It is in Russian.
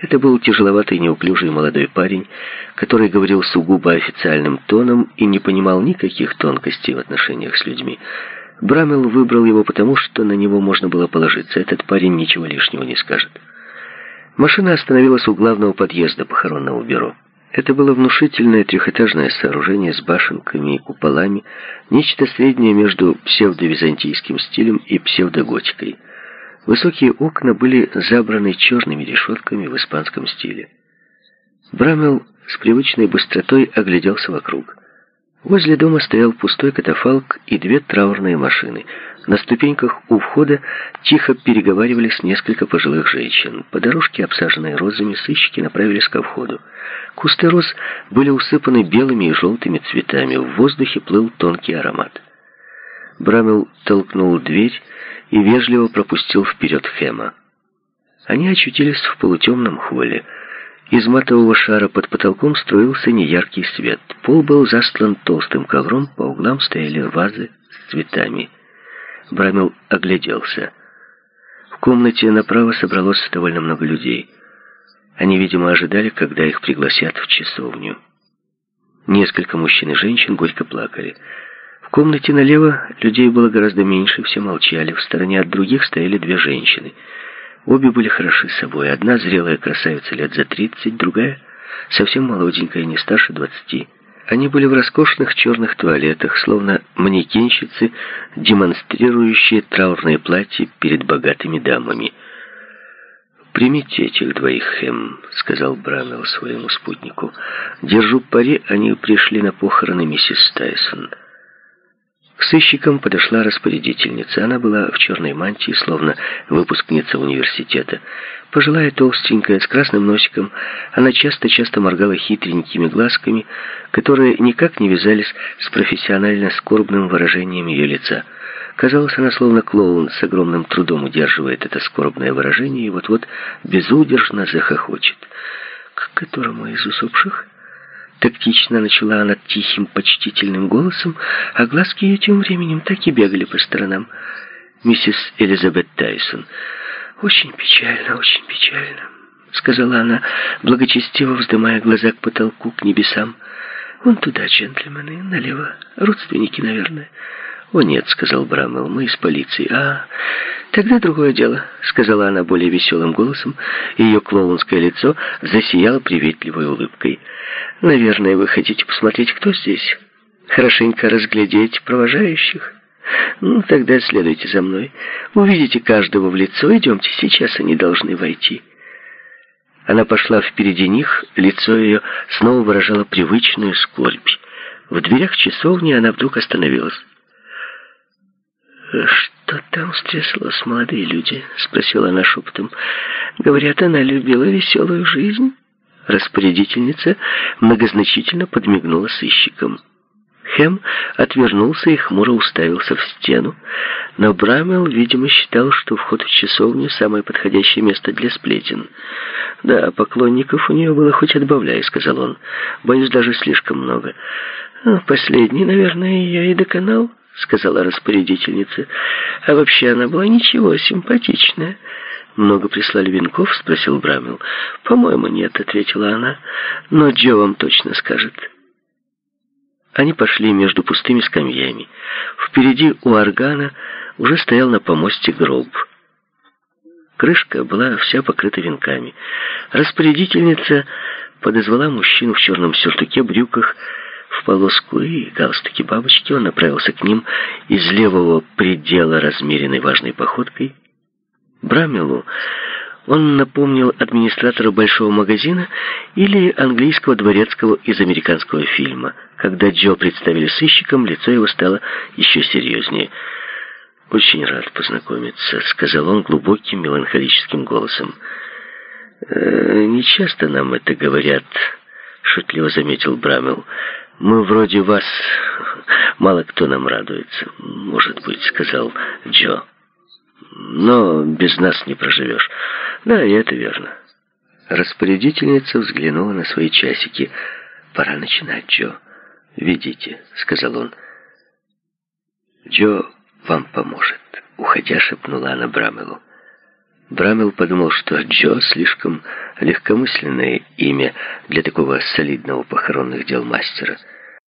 Это был тяжеловатый, неуклюжий молодой парень, который говорил сугубо официальным тоном и не понимал никаких тонкостей в отношениях с людьми. Браммел выбрал его потому, что на него можно было положиться. Этот парень ничего лишнего не скажет. Машина остановилась у главного подъезда похоронного бюро. Это было внушительное трехэтажное сооружение с башенками и куполами, нечто среднее между псевдовизантийским стилем и псевдоготикой. Высокие окна были забраны черными решетками в испанском стиле. Браммел с привычной быстротой огляделся вокруг. Возле дома стоял пустой катафалк и две траурные машины. На ступеньках у входа тихо переговаривались несколько пожилых женщин. По дорожке, обсаженной розами, сыщики направились ко входу. Кусты роз были усыпаны белыми и желтыми цветами. В воздухе плыл тонкий аромат. Браммел толкнул дверь и вежливо пропустил вперед Хэма. Они очутились в полутемном холле. Из матового шара под потолком струился неяркий свет. Пол был застлан толстым ковром, по углам стояли вазы с цветами. Браммел огляделся. В комнате направо собралось довольно много людей. Они, видимо, ожидали, когда их пригласят в часовню. Несколько мужчин и женщин горько плакали. В комнате налево людей было гораздо меньше, все молчали. В стороне от других стояли две женщины. Обе были хороши собой. Одна зрелая красавица лет за 30, другая совсем молоденькая, не старше 20. Они были в роскошных черных туалетах, словно манекенщицы, демонстрирующие траурные платья перед богатыми дамами. «Примите этих двоих, Хэм», — сказал Браммел своему спутнику. «Держу пари, они пришли на похороны миссис Тайсон». К сыщикам подошла распорядительница. Она была в черной мантии, словно выпускница университета. Пожилая, толстенькая, с красным носиком, она часто-часто моргала хитренькими глазками, которые никак не вязались с профессионально скорбным выражением ее лица. Казалось, она словно клоун с огромным трудом удерживает это скорбное выражение и вот-вот безудержно захохочет. «К которому из усопших?» Тактично начала она тихим, почтительным голосом, а глазки ее тем временем так и бегали по сторонам. «Миссис Элизабет Тайсон». «Очень печально, — сказала она, благочестиво вздымая глаза к потолку, к небесам. «Вон туда, джентльмены, налево. Родственники, наверное». «О, нет, — сказал Браммел, — мы из полиции». «А, тогда другое дело», — сказала она более веселым голосом, и ее клоунское лицо засияло приветливой улыбкой. «Наверное, вы хотите посмотреть, кто здесь? Хорошенько разглядеть провожающих? Ну, тогда следуйте за мной. Увидите каждого в лицо. Идемте, сейчас они должны войти». Она пошла впереди них, лицо ее снова выражало привычную скорбь. В дверях часовни она вдруг остановилась. «Что там стряслось, молодые люди?» — спросила она шепотом. «Говорят, она любила веселую жизнь». Распорядительница многозначительно подмигнула сыщикам. Хэм отвернулся и хмуро уставился в стену, но Браммел, видимо, считал, что вход в часовню — самое подходящее место для сплетен. «Да, поклонников у нее было хоть отбавляй», — сказал он. «Боюсь, даже слишком много». «Последний, наверное, я и доконал», — сказала распорядительница. «А вообще она была ничего, симпатичная». «Много прислали венков?» — спросил Браммел. «По-моему, нет», — ответила она. «Но Джо вам точно скажет». Они пошли между пустыми скамьями. Впереди у органа уже стоял на помосте гроб. Крышка была вся покрыта венками. Распорядительница подозвала мужчину в черном сюртуке, брюках, в полоску и галстуке бабочки. Он направился к ним из левого предела размеренной важной походкой. Браммелу он напомнил администратора большого магазина или английского дворецкого из американского фильма. Когда Джо представили сыщикам, лицо его стало еще серьезнее. «Очень рад познакомиться», — сказал он глубоким меланхолическим голосом. «Не часто нам это говорят», — шутливо заметил Браммел. «Мы вроде вас, мало кто нам радуется». «Может быть», — сказал Джо. «Но без нас не проживешь». «Да, и это верно». Распорядительница взглянула на свои часики. «Пора начинать, Джо. Ведите», — сказал он. «Джо вам поможет», — уходя шепнула она Браммелу. Браммел подумал, что Джо слишком легкомысленное имя для такого солидного похоронных дел мастера.